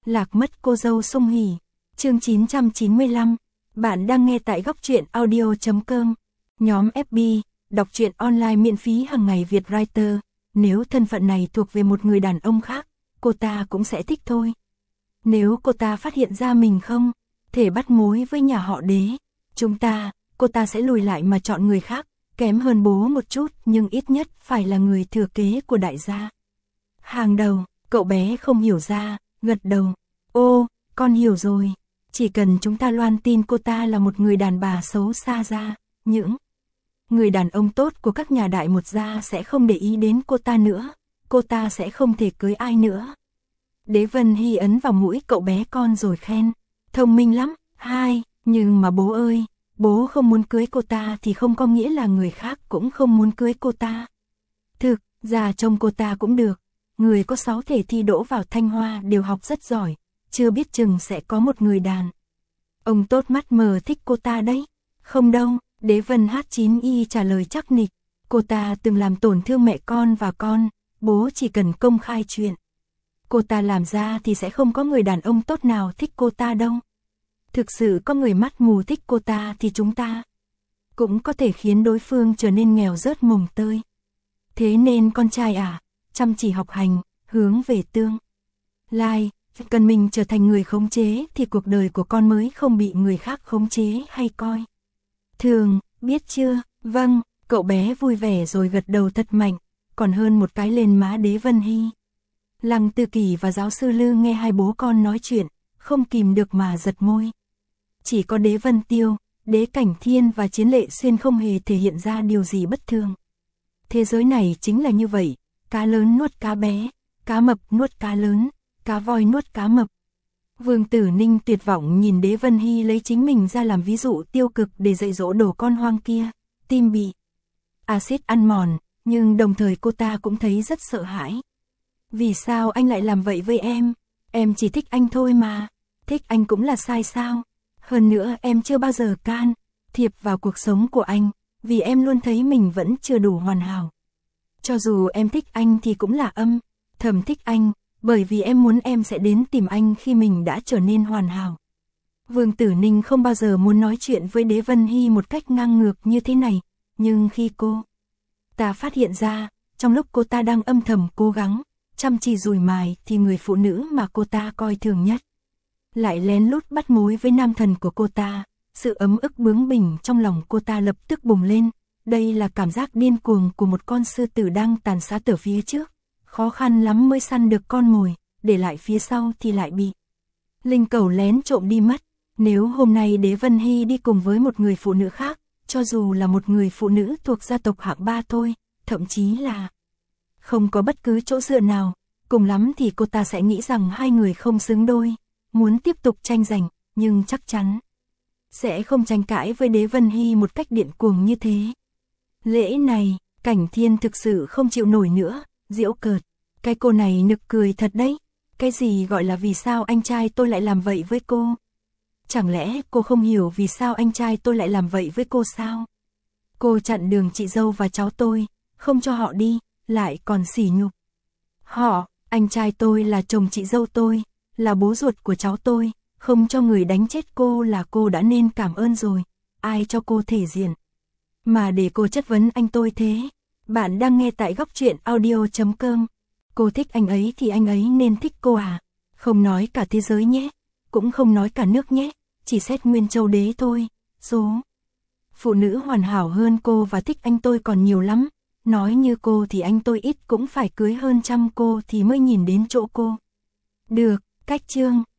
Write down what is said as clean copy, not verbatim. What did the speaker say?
Lạc mất cô dâu sung hỉ. Chương 995. Bạn đang nghe tại góc truyện audio.com. Nhóm FB, đọc truyện online miễn phí hàng ngày Việt Writer. Nếu thân phận này thuộc về một người đàn ông khác, cô ta cũng sẽ thích thôi. Nếu cô ta phát hiện ra mình không thể bắt mối với nhà họ Đế, cô ta sẽ lùi lại mà chọn người khác, kém hơn bố một chút nhưng ít nhất phải là người thừa kế của đại gia. Hàng đầu, cậu bé không hiểu ra, gật đầu. Ô, con hiểu rồi. Chỉ cần chúng ta loan tin cô ta là một người đàn bà xấu xa ra, những người đàn ông tốt của các nhà đại một gia sẽ không để ý đến cô ta nữa, cô ta sẽ không thể cưới ai nữa. Đế Vân Hy ấn vào mũi cậu bé con rồi khen, thông minh lắm, nhưng mà bố ơi, bố không muốn cưới cô ta thì không có nghĩa là người khác cũng không muốn cưới cô ta. Thực ra trông cô ta cũng được, người có 6 thể thi đỗ vào Thanh Hoa đều học rất giỏi, chưa biết chừng sẽ có một người đàn ông tốt mắt mờ thích cô ta đấy. Không đâu, Đế Vân H9Y trả lời chắc nịch, cô ta từng làm tổn thương mẹ con và con, bố chỉ cần công khai chuyện cô ta làm ra thì sẽ không có người đàn ông tốt nào thích cô ta đâu. Thực sự có người mắt mù thích cô ta thì chúng ta cũng có thể khiến đối phương trở nên nghèo rớt mồng tơi. Thế nên con trai chăm chỉ học hành, hướng về tương lai, cần mình trở thành người khống chế thì cuộc đời của con mới không bị người khác khống chế hay coi thường, biết chưa? Vâng, cậu bé vui vẻ rồi gật đầu thật mạnh, còn hơn một cái lên má Đế Vân Hy. Lăng Tư Kỳ và giáo sư Lư nghe hai bố con nói chuyện, không kìm được mà giật môi. Chỉ có Đế Vân Tiêu, Đế Cảnh Thiên và Chiến Lệ Xuyên không hề thể hiện ra điều gì bất thường. Thế giới này chính là như vậy, cá lớn nuốt cá bé, cá mập nuốt cá lớn, cá voi nuốt cá mập. Vương Tử Ninh tuyệt vọng nhìn Đế Vân Hy lấy chính mình ra làm ví dụ tiêu cực để dạy dỗ đồ con hoang kia, tim bị axit ăn mòn, nhưng đồng thời cô ta cũng thấy rất sợ hãi. Vì sao anh lại làm vậy với em? Em chỉ thích anh thôi mà, thích anh cũng là sai sao? Hơn nữa em chưa bao giờ can thiệp vào cuộc sống của anh, vì em luôn thấy mình vẫn chưa đủ hoàn hảo. Cho dù em thích anh thì cũng là âm thầm thích anh, bởi vì em muốn em sẽ đến tìm anh khi mình đã trở nên hoàn hảo. Vương Tử Ninh không bao giờ muốn nói chuyện với Đế Vân Hy một cách ngang ngược như thế này, nhưng khi cô ta phát hiện ra, trong lúc cô ta đang âm thầm cố gắng, chăm chỉ dùi mài thì người phụ nữ mà cô ta coi thường nhất lại lén lút bắt mối với nam thần của cô ta, sự ấm ức bướng bỉnh trong lòng cô ta lập tức bùng lên. Đây là cảm giác điên cuồng của một con sư tử đang tàn sát ở phía trước, khó khăn lắm mới săn được con mồi, để lại phía sau thì lại bị linh cẩu lén trộm đi mất. Nếu hôm nay Đế Vân Hy đi cùng với một người phụ nữ khác, cho dù là một người phụ nữ thuộc gia tộc hạng 3 thôi, thậm chí là không có bất cứ chỗ dựa nào, cùng lắm thì cô ta sẽ nghĩ rằng hai người không xứng đôi, muốn tiếp tục tranh giành, nhưng chắc chắn sẽ không tranh cãi với Đế Vân Hy một cách điên cuồng như thế. Lễ này, Cảnh Thiên thực sự không chịu nổi nữa, giễu cợt, cái cô này nực cười thật đấy, cái gì gọi là vì sao anh trai tôi lại làm vậy với cô? Chẳng lẽ cô không hiểu vì sao anh trai tôi lại làm vậy với cô sao? Cô chặn đường chị dâu và cháu tôi, không cho họ đi, lại còn sỉ nhục họ. Anh trai tôi là chồng chị dâu tôi, là bố ruột của cháu tôi, không cho người đánh chết cô là cô đã nên cảm ơn rồi, ai cho cô thể diện mà để cô chất vấn anh tôi thế? Bạn đang nghe tại góc truyện audio.com. Cô thích anh ấy thì anh ấy nên thích cô không nói cả thế giới nhé, cũng không nói cả nước nhé, chỉ xét Nguyên Châu Đế thôi. Số phụ nữ hoàn hảo hơn cô và thích anh tôi còn nhiều lắm, nói như cô thì anh tôi ít cũng phải cưới hơn trăm cô thì mới nhìn đến chỗ cô. Được, cách chương.